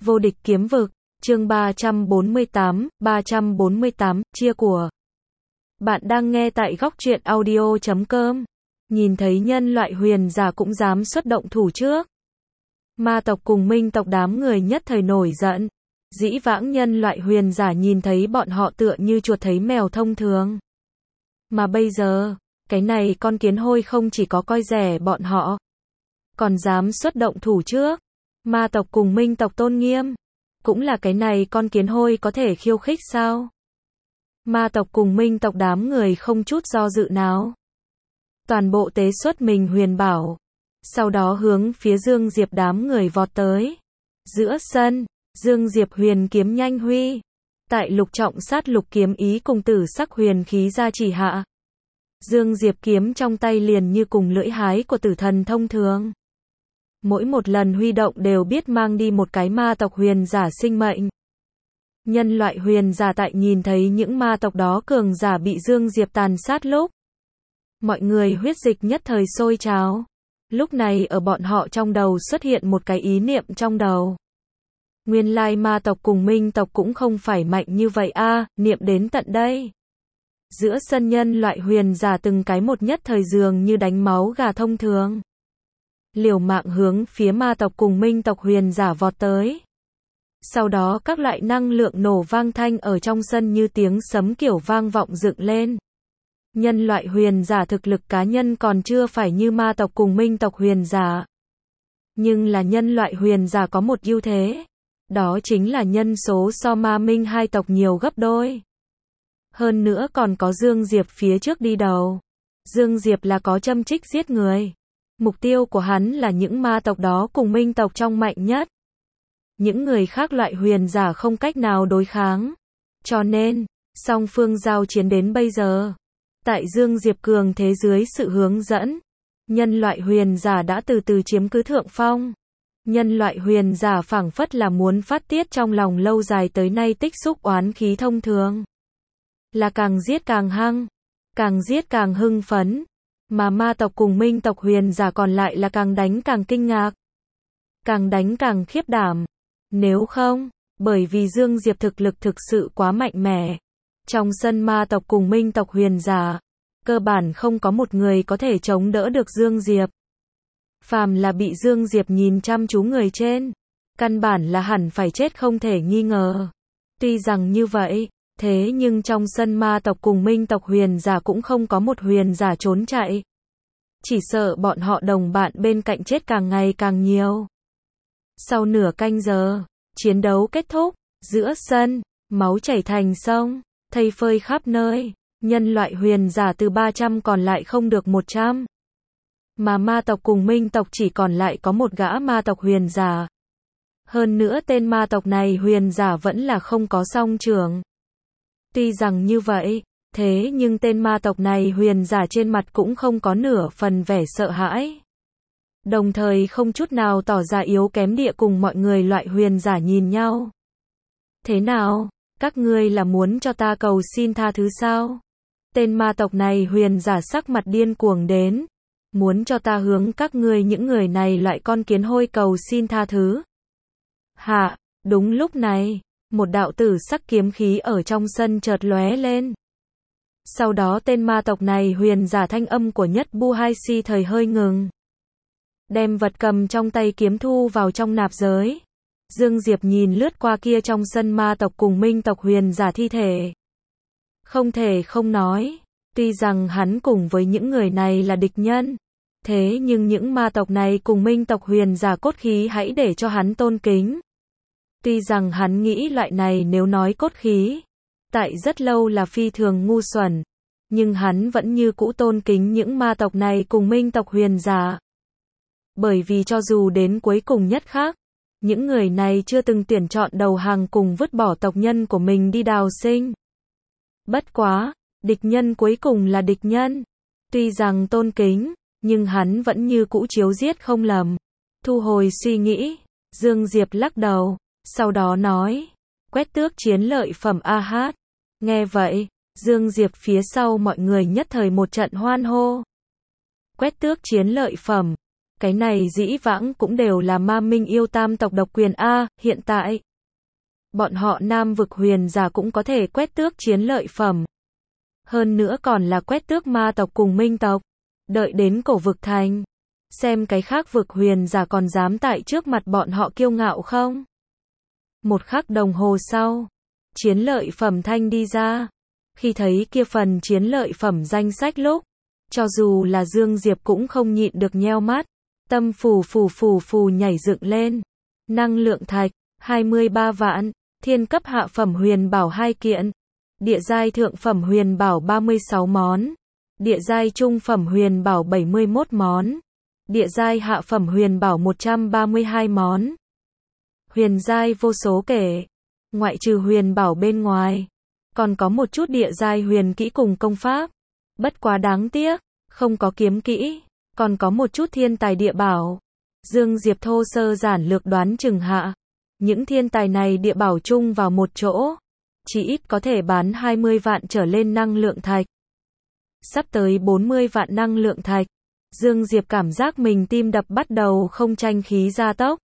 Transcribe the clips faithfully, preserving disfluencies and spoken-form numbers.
Vô địch kiếm vực, chương ba trăm bốn mươi tám, ba trăm bốn mươi tám, chia của. Bạn đang nghe tại góc truyện audio chấm com. Nhìn thấy nhân loại huyền giả cũng dám xuất động thủ trước. Ma tộc cùng minh tộc đám người nhất thời nổi giận. Dĩ vãng nhân loại huyền giả nhìn thấy bọn họ tựa như chuột thấy mèo thông thường. Mà bây giờ, cái này con kiến hôi không chỉ có coi rẻ bọn họ, còn dám xuất động thủ trước. Ma tộc cùng minh tộc tôn nghiêm, cũng là cái này con kiến hôi có thể khiêu khích sao? Ma tộc cùng minh tộc đám người không chút do dự nào. Toàn bộ tế xuất mình huyền bảo. Sau đó hướng phía Dương Diệp đám người vọt tới. Giữa sân, Dương Diệp huyền kiếm nhanh huy. Tại lục trọng sát lục kiếm ý cùng tử sắc huyền khí gia trì hạ. Dương Diệp kiếm trong tay liền như cùng lưỡi hái của tử thần thông thường. Mỗi một lần huy động đều biết mang đi một cái ma tộc huyền giả sinh mệnh. Nhân loại huyền giả tại nhìn thấy những ma tộc đó cường giả bị Dương Diệp tàn sát lúc. Mọi người huyết dịch nhất thời sôi trào. Lúc này ở bọn họ trong đầu xuất hiện một cái ý niệm trong đầu. Nguyên lai ma tộc cùng minh tộc cũng không phải mạnh như vậy a, à, niệm đến tận đây. Giữa sân nhân loại huyền giả từng cái một nhất thời dường như đánh máu gà thông thường. Liều mạng hướng phía ma tộc cùng minh tộc huyền giả vọt tới. Sau đó các loại năng lượng nổ vang thanh ở trong sân như tiếng sấm kiểu vang vọng dựng lên. Nhân loại huyền giả thực lực cá nhân còn chưa phải như ma tộc cùng minh tộc huyền giả. Nhưng là nhân loại huyền giả có một ưu thế. Đó chính là nhân số so ma minh hai tộc nhiều gấp đôi. Hơn nữa còn có Dương Diệp phía trước đi đầu. Dương Diệp là có châm trích giết người. Mục tiêu của hắn là những ma tộc đó cùng minh tộc trong mạnh nhất. Những người khác loại huyền giả không cách nào đối kháng. Cho nên, song phương giao chiến đến bây giờ. Tại Dương Diệp cường thế dưới sự hướng dẫn, nhân loại huyền giả đã từ từ chiếm cứ thượng phong. Nhân loại huyền giả phảng phất là muốn phát tiết trong lòng lâu dài tới nay tích xúc oán khí thông thường. Là càng giết càng hăng, càng giết càng hưng phấn. Mà ma tộc cùng minh tộc huyền giả còn lại là càng đánh càng kinh ngạc. Càng đánh càng khiếp đảm. Nếu không, bởi vì Dương Diệp thực lực thực sự quá mạnh mẽ. Trong sân ma tộc cùng minh tộc huyền giả, cơ bản không có một người có thể chống đỡ được Dương Diệp. Phàm là bị Dương Diệp nhìn chăm chú người trên, căn bản là hẳn phải chết không thể nghi ngờ. Tuy rằng như vậy, thế nhưng trong sân ma tộc cùng minh tộc huyền giả cũng không có một huyền giả trốn chạy. Chỉ sợ bọn họ đồng bạn bên cạnh chết càng ngày càng nhiều. Sau nửa canh giờ, chiến đấu kết thúc, giữa sân, máu chảy thành sông, thây phơi khắp nơi, nhân loại huyền giả từ ba trăm còn lại không được một trăm. Mà ma tộc cùng minh tộc chỉ còn lại có một gã ma tộc huyền giả. Hơn nữa tên ma tộc này huyền giả vẫn là không có song trưởng. Tuy rằng như vậy, thế nhưng tên ma tộc này huyền giả trên mặt cũng không có nửa phần vẻ sợ hãi. Đồng thời không chút nào tỏ ra yếu kém địa cùng mọi người loại huyền giả nhìn nhau. Thế nào, các ngươi là muốn cho ta cầu xin tha thứ sao? Tên ma tộc này huyền giả sắc mặt điên cuồng đến. Muốn cho ta hướng các ngươi những người này loại con kiến hôi cầu xin tha thứ. Hạ, đúng lúc này, một đạo tử sắc kiếm khí ở trong sân chợt lóe lên. Sau đó tên ma tộc này huyền giả thanh âm của nhất Bu Hai Si thời hơi ngừng. Đem vật cầm trong tay kiếm thu vào trong nạp giới. Dương Diệp nhìn lướt qua kia trong sân ma tộc cùng minh tộc huyền giả thi thể. Không thể không nói, tuy rằng hắn cùng với những người này là địch nhân, thế nhưng những ma tộc này cùng minh tộc huyền giả cốt khí hãy để cho hắn tôn kính. Tuy rằng hắn nghĩ loại này nếu nói cốt khí, tại rất lâu là phi thường ngu xuẩn, nhưng hắn vẫn như cũ tôn kính những ma tộc này cùng minh tộc huyền giả. Bởi vì cho dù đến cuối cùng nhất khác, những người này chưa từng tuyển chọn đầu hàng cùng vứt bỏ tộc nhân của mình đi đào sinh. Bất quá, địch nhân cuối cùng là địch nhân. Tuy rằng tôn kính, nhưng hắn vẫn như cũ chiếu giết không lầm. Thu hồi suy nghĩ, Dương Diệp lắc đầu, sau đó nói, quét tước chiến lợi phẩm a hát. Nghe vậy, Dương Diệp phía sau mọi người nhất thời một trận hoan hô. Quét tước chiến lợi phẩm, Cái này dĩ vãng cũng đều là ma minh yêu tam tộc độc quyền a, hiện tại. Bọn họ Nam vực huyền giả cũng có thể quét tước chiến lợi phẩm. Hơn nữa còn là quét tước ma tộc cùng minh tộc. Đợi đến cổ vực thành. Xem cái khác vực huyền giả còn dám tại trước mặt bọn họ kiêu ngạo không? Một khắc đồng hồ sau. Chiến lợi phẩm thanh đi ra. Khi thấy kia phần chiến lợi phẩm danh sách lúc. Cho dù là Dương Diệp cũng không nhịn được nheo mắt. Tâm phù phù phù phù nhảy dựng lên. Năng lượng thạch, hai mươi ba vạn. Thiên cấp hạ phẩm huyền bảo hai kiện. Địa giai thượng phẩm huyền bảo ba mươi sáu món. Địa giai trung phẩm huyền bảo bảy mươi mốt món. Địa giai hạ phẩm huyền bảo một trăm ba mươi hai món. Huyền giai vô số kể. Ngoại trừ huyền bảo bên ngoài. Còn có một chút địa giai huyền kỹ cùng công pháp. Bất quá đáng tiếc. Không có kiếm kỹ. Còn có một chút thiên tài địa bảo. Dương Diệp thô sơ giản lược đoán chừng hạ. Những thiên tài này địa bảo chung vào một chỗ. Chỉ ít có thể bán hai mươi vạn trở lên năng lượng thạch. Sắp tới bốn mươi vạn năng lượng thạch. Dương Diệp cảm giác mình tim đập bắt đầu không tranh khí gia tốc.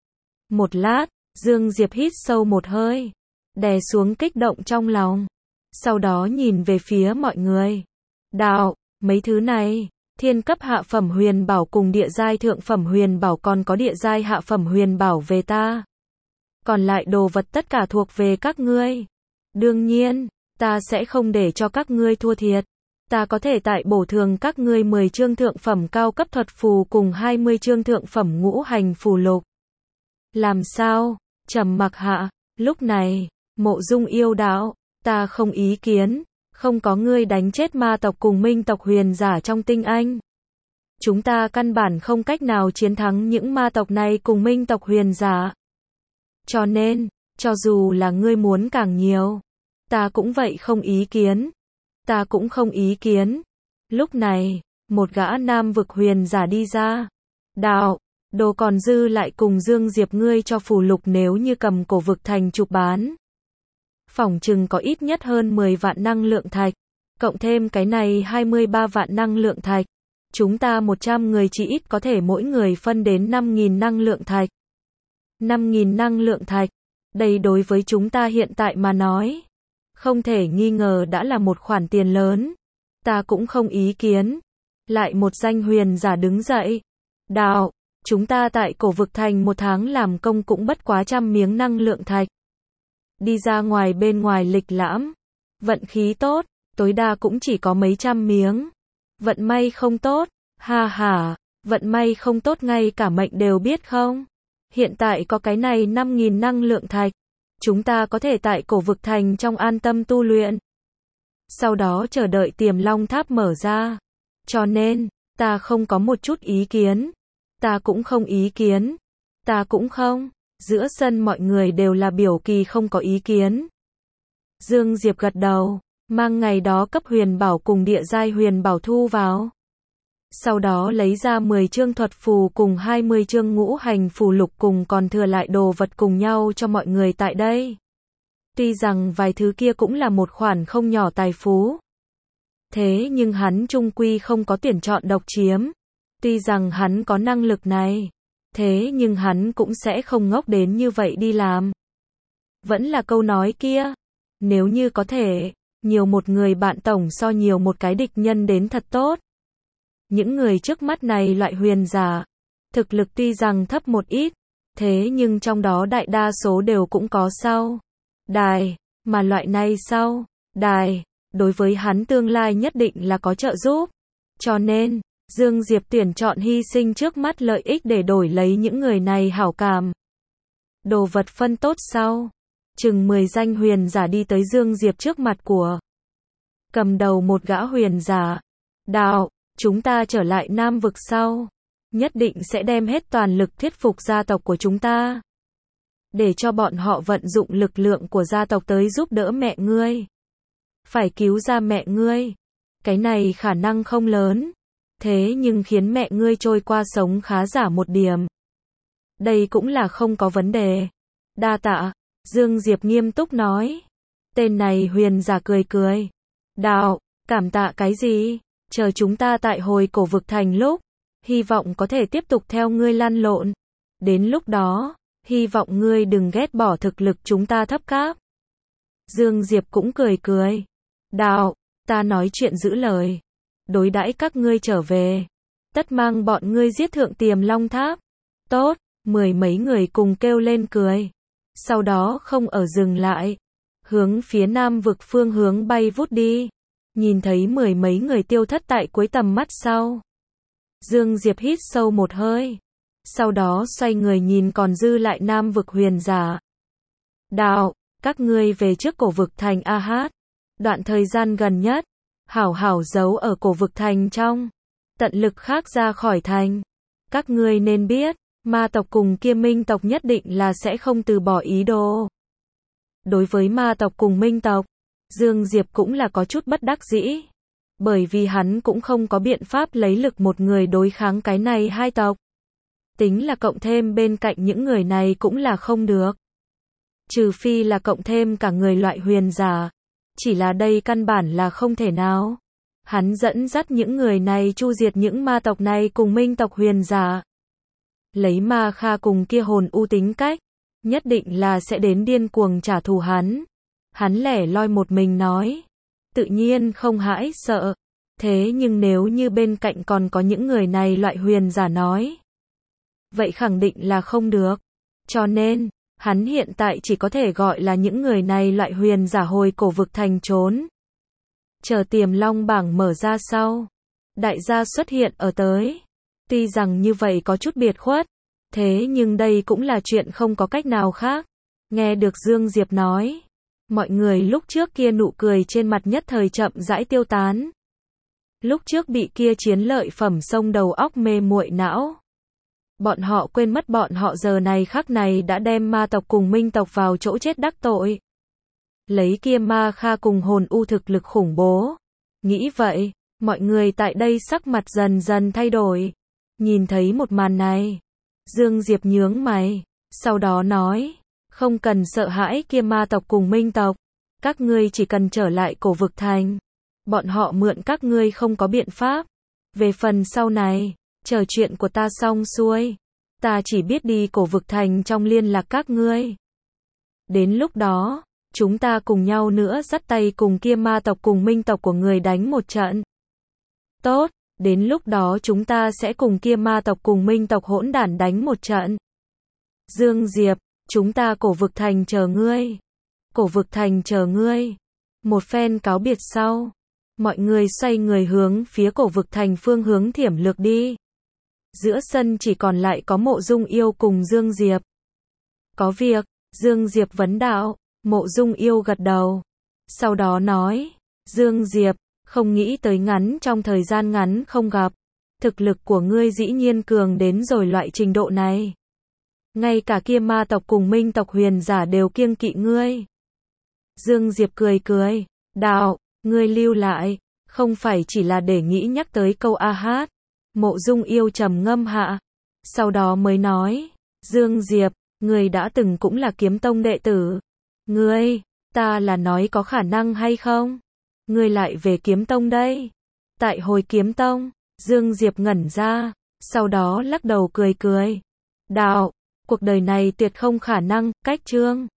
Một lát, Dương Diệp hít sâu một hơi. Đè xuống kích động trong lòng. Sau đó nhìn về phía mọi người. Đạo, mấy thứ này. Thiên cấp hạ phẩm huyền bảo cùng địa giai thượng phẩm huyền bảo còn có địa giai hạ phẩm huyền bảo về ta. Còn lại đồ vật tất cả thuộc về các ngươi. Đương nhiên, ta sẽ không để cho các ngươi thua thiệt. Ta có thể tại bổ thường các ngươi mười chương thượng phẩm cao cấp thuật phù cùng hai mươi chương thượng phẩm ngũ hành phù lục. Làm sao? Trầm mặc hạ, lúc này, Mộ Dung yêu đạo, ta không ý kiến, không có ngươi đánh chết ma tộc cùng minh tộc huyền giả trong tinh anh. Chúng ta căn bản không cách nào chiến thắng những ma tộc này cùng minh tộc huyền giả. Cho nên, cho dù là ngươi muốn càng nhiều, ta cũng vậy không ý kiến. Ta cũng không ý kiến. Lúc này, một gã nam vực huyền giả đi ra. Đạo, đồ còn dư lại cùng Dương Diệp ngươi cho phù lục nếu như cầm cổ vực thành chụp bán. Phỏng chừng có ít nhất hơn mười vạn năng lượng thạch. Cộng thêm cái này hai mươi ba vạn năng lượng thạch. Chúng ta một trăm người chỉ ít có thể mỗi người phân đến năm nghìn năng lượng thạch. năm nghìn năng lượng thạch. Đây đối với chúng ta hiện tại mà nói. Không thể nghi ngờ đã là một khoản tiền lớn. Ta cũng không ý kiến. Lại một danh huyền giả đứng dậy. Đạo, chúng ta tại cổ vực thành một tháng làm công cũng bất quá trăm miếng năng lượng thạch. Đi ra ngoài bên ngoài lịch lãm. Vận khí tốt, tối đa cũng chỉ có mấy trăm miếng. Vận may không tốt, ha ha, vận may không tốt ngay cả mệnh đều biết không? Hiện tại có cái này năm nghìn năng lượng thạch. Chúng ta có thể tại cổ vực thành trong an tâm tu luyện. Sau đó chờ đợi Tiềm Long Tháp mở ra. Cho nên, ta không có một chút ý kiến. Ta cũng không ý kiến. Ta cũng không. Giữa sân mọi người đều là biểu kỳ không có ý kiến. Dương Diệp gật đầu, mang ngày đó cấp huyền bảo cùng địa giai huyền bảo thu vào. Sau đó lấy ra mười chương thuật phù cùng hai mươi chương ngũ hành phù lục cùng còn thừa lại đồ vật cùng nhau cho mọi người tại đây. Tuy rằng vài thứ kia cũng là một khoản không nhỏ tài phú. Thế nhưng hắn chung quy không có tuyển chọn độc chiếm. Tuy rằng hắn có năng lực này. Thế nhưng hắn cũng sẽ không ngốc đến như vậy đi làm. Vẫn là câu nói kia. Nếu như có thể, nhiều một người bạn tổng so nhiều một cái địch nhân đến thật tốt. Những người trước mắt này loại huyền giả, thực lực tuy rằng thấp một ít, thế nhưng trong đó đại đa số đều cũng có sau đài, mà loại này sau đài, đối với hắn tương lai nhất định là có trợ giúp. Cho nên, Dương Diệp tuyển chọn hy sinh trước mắt lợi ích để đổi lấy những người này hảo cảm. Đồ vật phân tốt sau, chừng mười danh huyền giả đi tới Dương Diệp trước mặt của. Cầm đầu một gã huyền giả. Đạo, chúng ta trở lại Nam vực sau. Nhất định sẽ đem hết toàn lực thuyết phục gia tộc của chúng ta. Để cho bọn họ vận dụng lực lượng của gia tộc tới giúp đỡ mẹ ngươi. Phải cứu ra mẹ ngươi. Cái này khả năng không lớn. Thế nhưng khiến mẹ ngươi trôi qua sống khá giả một điểm. Đây cũng là không có vấn đề. Đa tạ, Dương Diệp nghiêm túc nói. Tên này huyền giả cười cười. Đạo, cảm tạ cái gì? Chờ chúng ta tại hồi cổ vực thành lúc. hy vọng có thể tiếp tục theo ngươi lăn lộn. Đến lúc đó, hy vọng ngươi đừng ghét bỏ thực lực chúng ta thấp káp. Dương Diệp cũng cười cười. Đạo, ta nói chuyện giữ lời. Đối đãi các ngươi trở về. Tất mang bọn ngươi giết thượng Tiềm Long Tháp. Tốt, mười mấy người cùng kêu lên cười. Sau đó không ở dừng lại. Hướng phía Nam vực phương hướng bay vút đi. Nhìn thấy mười mấy người tiêu thất tại cuối tầm mắt sau. Dương Diệp hít sâu một hơi. Sau đó xoay người nhìn còn dư lại Nam vực huyền giả. Đạo, các ngươi về trước cổ vực thành A Hát. Đoạn thời gian gần nhất, hảo hảo giấu ở cổ vực thành trong. Tận lực khác ra khỏi thành. Các ngươi nên biết, ma tộc cùng kia minh tộc nhất định là sẽ không từ bỏ ý đồ. Đối với ma tộc cùng minh tộc, Dương Diệp cũng là có chút bất đắc dĩ. Bởi vì hắn cũng không có biện pháp lấy lực một người đối kháng cái này hai tộc. Tính là cộng thêm bên cạnh những người này cũng là không được. Trừ phi là cộng thêm cả người loại huyền giả. Chỉ là đây căn bản là không thể nào. Hắn dẫn dắt những người này chu diệt những ma tộc này cùng minh tộc huyền giả. Lấy Ma Kha cùng kia hồn u tính cách, nhất định là sẽ đến điên cuồng trả thù hắn. Hắn lẻ loi một mình nói, tự nhiên không hãi sợ. Thế nhưng nếu như bên cạnh còn có những người này loại huyền giả nói, vậy khẳng định là không được. Cho nên, hắn hiện tại chỉ có thể gọi là những người này loại huyền giả hồi cổ vực thành trốn. Chờ Tiềm Long bảng mở ra sau, đại gia xuất hiện ở tới. Tuy rằng như vậy có chút biệt khuất, thế nhưng đây cũng là chuyện không có cách nào khác. Nghe được Dương Diệp nói, mọi người lúc trước kia nụ cười trên mặt nhất thời chậm rãi tiêu tán. Lúc trước bị kia chiến lợi phẩm xông đầu óc mê muội não. Bọn họ quên mất bọn họ giờ này khắc này đã đem ma tộc cùng minh tộc vào chỗ chết đắc tội. Lấy kia Ma Kha cùng hồn u thực lực khủng bố. Nghĩ vậy, mọi người tại đây sắc mặt dần dần thay đổi. Nhìn thấy một màn này, Dương Diệp nhướng mày, sau đó nói, không cần sợ hãi kia ma tộc cùng minh tộc, các ngươi chỉ cần trở lại cổ vực thành. Bọn họ mượn các ngươi không có biện pháp. Về phần sau này, chờ chuyện của ta xong xuôi, ta chỉ biết đi cổ vực thành trong liên lạc các ngươi. Đến lúc đó, chúng ta cùng nhau nữa dắt tay cùng kia ma tộc cùng minh tộc của người đánh một trận. Tốt, đến lúc đó chúng ta sẽ cùng kia ma tộc cùng minh tộc hỗn đản đánh một trận. Dương Diệp, chúng ta cổ vực thành chờ ngươi. Cổ vực thành chờ ngươi. Một phen cáo biệt sau, mọi người xoay người hướng phía cổ vực thành phương hướng thiểm lược đi. Giữa sân chỉ còn lại có Mộ Dung Yêu cùng Dương Diệp. Có việc, Dương Diệp vấn đạo. Mộ Dung Yêu gật đầu. Sau đó nói, Dương Diệp, không nghĩ tới ngắn trong thời gian ngắn không gặp. Thực lực của ngươi dĩ nhiên cường đến rồi loại trình độ này. Ngay cả kia ma tộc cùng minh tộc huyền giả đều kiêng kỵ ngươi. Dương Diệp cười cười, đạo, ngươi lưu lại, không phải chỉ là để nghĩ nhắc tới câu A Hát. Mộ Dung Yêu trầm ngâm hạ. Sau đó mới nói, Dương Diệp, ngươi đã từng cũng là kiếm tông đệ tử. Ngươi, ta là nói có khả năng hay không? Ngươi lại về kiếm tông đây. Tại hồi kiếm tông, Dương Diệp ngẩn ra, sau đó lắc đầu cười cười. Đạo, cuộc đời này tuyệt không khả năng, cách chương.